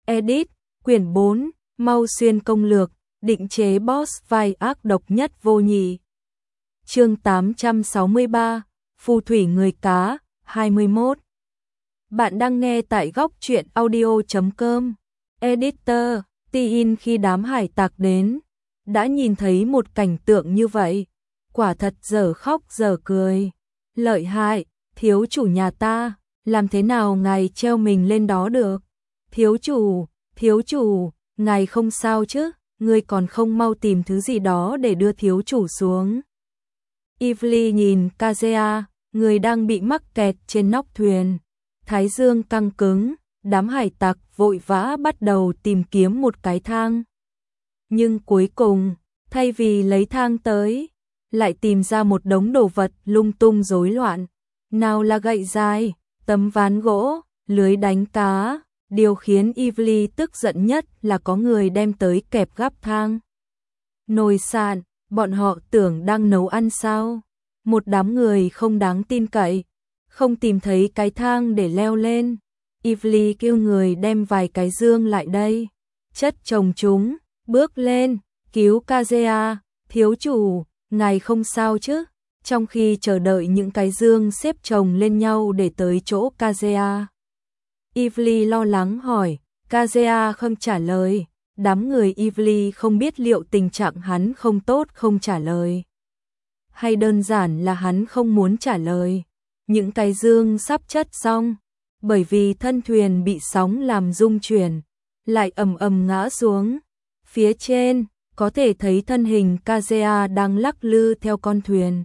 Edit, quyển 4, Mau Xuyên công lược, định chế boss vai ác độc nhất vô nhị. Chương 863, Phù thủy người cá, 21. Bạn đang nghe tại góc truyện audio.com. Editor, Tin khi đám hải tặc đến, đã nhìn thấy một cảnh tượng như vậy. Quả thật dở khóc dở cười. Lợi hại, thiếu chủ nhà ta, làm thế nào ngài treo mình lên đó được? Thiếu chủ, ngài không sao chứ, ngươi còn không mau tìm thứ gì đó để đưa thiếu chủ xuống. Ivy nhìn Kazea, người đang bị mắc kẹt trên nóc thuyền. Thái dương căng cứng, đám hải tặc vội vã bắt đầu tìm kiếm một cái thang. Nhưng cuối cùng, thay vì lấy thang tới, lại tìm ra một đống đồ vật lung tung rối loạn. Nào là gậy dài, tấm ván gỗ, lưới đánh cá. Điều khiến Ivy tức giận nhất là có người đem tới kẹp gắp thang. Nồi sạn, bọn họ tưởng đang nấu ăn sao? Một đám người không đáng tin cậy, không tìm thấy cái thang để leo lên. Ivy kêu người đem vài cái dương lại đây, chất chồng chúng, bước lên, cứu Kazea. Thiếu chủ, ngài không sao chứ? Trong khi chờ đợi những cái dương xếp chồng lên nhau để tới chỗ Kazea, Ivy lo lắng hỏi. Kazea không trả lời. Đám người Ivy không biết liệu tình trạng hắn không tốt không trả lời, hay đơn giản là hắn không muốn trả lời. Những cái dương sắp chất xong, bởi vì thân thuyền bị sóng làm rung chuyển, lại ầm ầm ngã xuống. Phía trên, có thể thấy thân hình Kazea đang lắc lư theo con thuyền.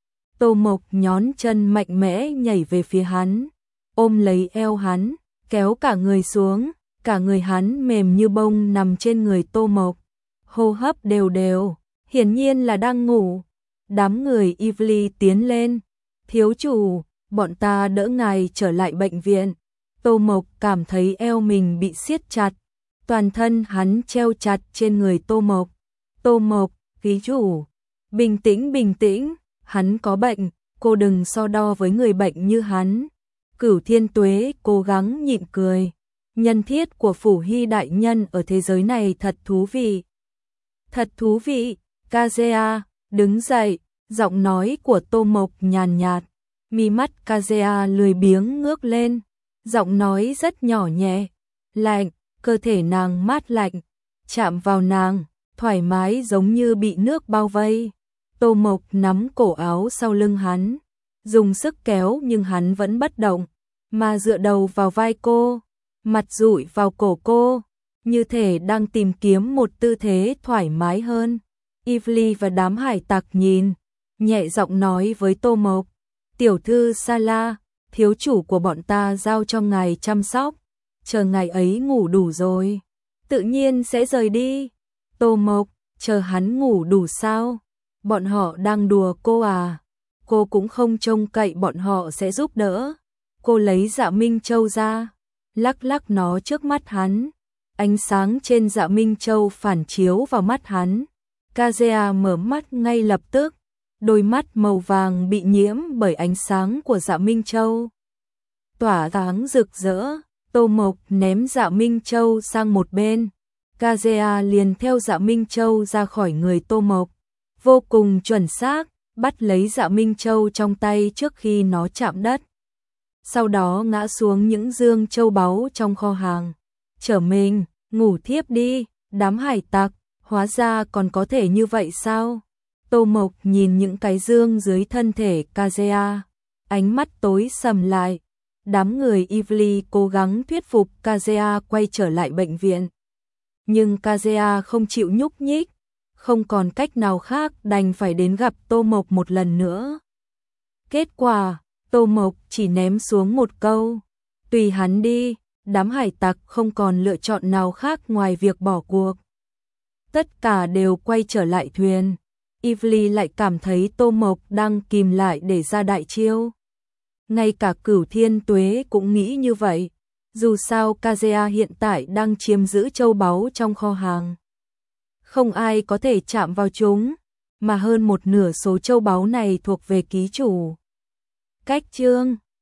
Tô Mộc nhón chân mạnh mẽ nhảy về phía hắn, ôm lấy eo hắn, kéo cả người xuống, cả người hắn mềm như bông nằm trên người Tô Mộc, hô hấp đều đều, hiển nhiên là đang ngủ. Đám người Ivy tiến lên, thiếu chủ, bọn ta đỡ ngài trở lại bệnh viện. Tô Mộc cảm thấy eo mình bị siết chặt, toàn thân hắn treo chặt trên người Tô Mộc. Tô Mộc, ký chủ, bình tĩnh, hắn có bệnh, cô đừng so đo với người bệnh như hắn. Cửu Thiên Tuế cố gắng nhịn cười. Nhân thiết của Phủ Hy đại nhân ở thế giới này thật thú vị. Thật thú vị. Kazea, đứng dậy, giọng nói của Tô Mộc nhàn nhạt. Mi mắt Kazea lười biếng ngước lên, giọng nói rất nhỏ nhẹ. Lạnh, cơ thể nàng mát lạnh, chạm vào nàng, thoải mái giống như bị nước bao vây. Tô Mộc nắm cổ áo sau lưng hắn, dùng sức kéo nhưng hắn vẫn bất động, mà dựa đầu vào vai cô, mặt dụi vào cổ cô, như thể đang tìm kiếm một tư thế thoải mái hơn. Ivy và đám hải tặc nhìn, nhẹ giọng nói với Tô Mộc. Tiểu thư Sala, thiếu chủ của bọn ta giao cho ngài chăm sóc, chờ ngài ấy ngủ đủ rồi, tự nhiên sẽ rời đi. Tô Mộc, chờ hắn ngủ đủ sao? Bọn họ đang đùa cô à? Cô cũng không trông cậy bọn họ sẽ giúp đỡ. Cô lấy Dạ Minh Châu ra, lắc lắc nó trước mắt hắn. Ánh sáng trên Dạ Minh Châu phản chiếu vào mắt hắn. Kazea mở mắt ngay lập tức, đôi mắt màu vàng bị nhiễm bởi ánh sáng của Dạ Minh Châu, tỏa sáng rực rỡ. Tô Mộc ném Dạ Minh Châu sang một bên, Kazea liền theo Dạ Minh Châu ra khỏi người Tô Mộc, vô cùng chuẩn xác, bắt lấy Dạ Minh Châu trong tay trước khi nó chạm đất. Sau đó ngã xuống những dương châu báu trong kho hàng. Trở mình, ngủ thiếp đi. Đám hải tặc, hóa ra còn có thể như vậy sao? Tô Mộc nhìn những cái dương dưới thân thể Kazea, ánh mắt tối sầm lại. Đám người Ivy cố gắng thuyết phục Kazea quay trở lại bệnh viện, nhưng Kazea không chịu nhúc nhích, không còn cách nào khác đành phải đến gặp Tô Mộc một lần nữa. Kết quả, Tô Mộc chỉ ném xuống một câu, tùy hắn đi. Đám hải tặc không còn lựa chọn nào khác ngoài việc bỏ cuộc. Tất cả đều quay trở lại thuyền. Ivy lại cảm thấy Tô Mộc đang kìm lại để ra đại chiêu. Ngay cả Cửu Thiên Tuế cũng nghĩ như vậy. Dù sao Kazea hiện tại đang chiếm giữ châu báu trong kho hàng, không ai có thể chạm vào chúng, mà hơn một nửa số châu báu này thuộc về ký chủ. Cách chương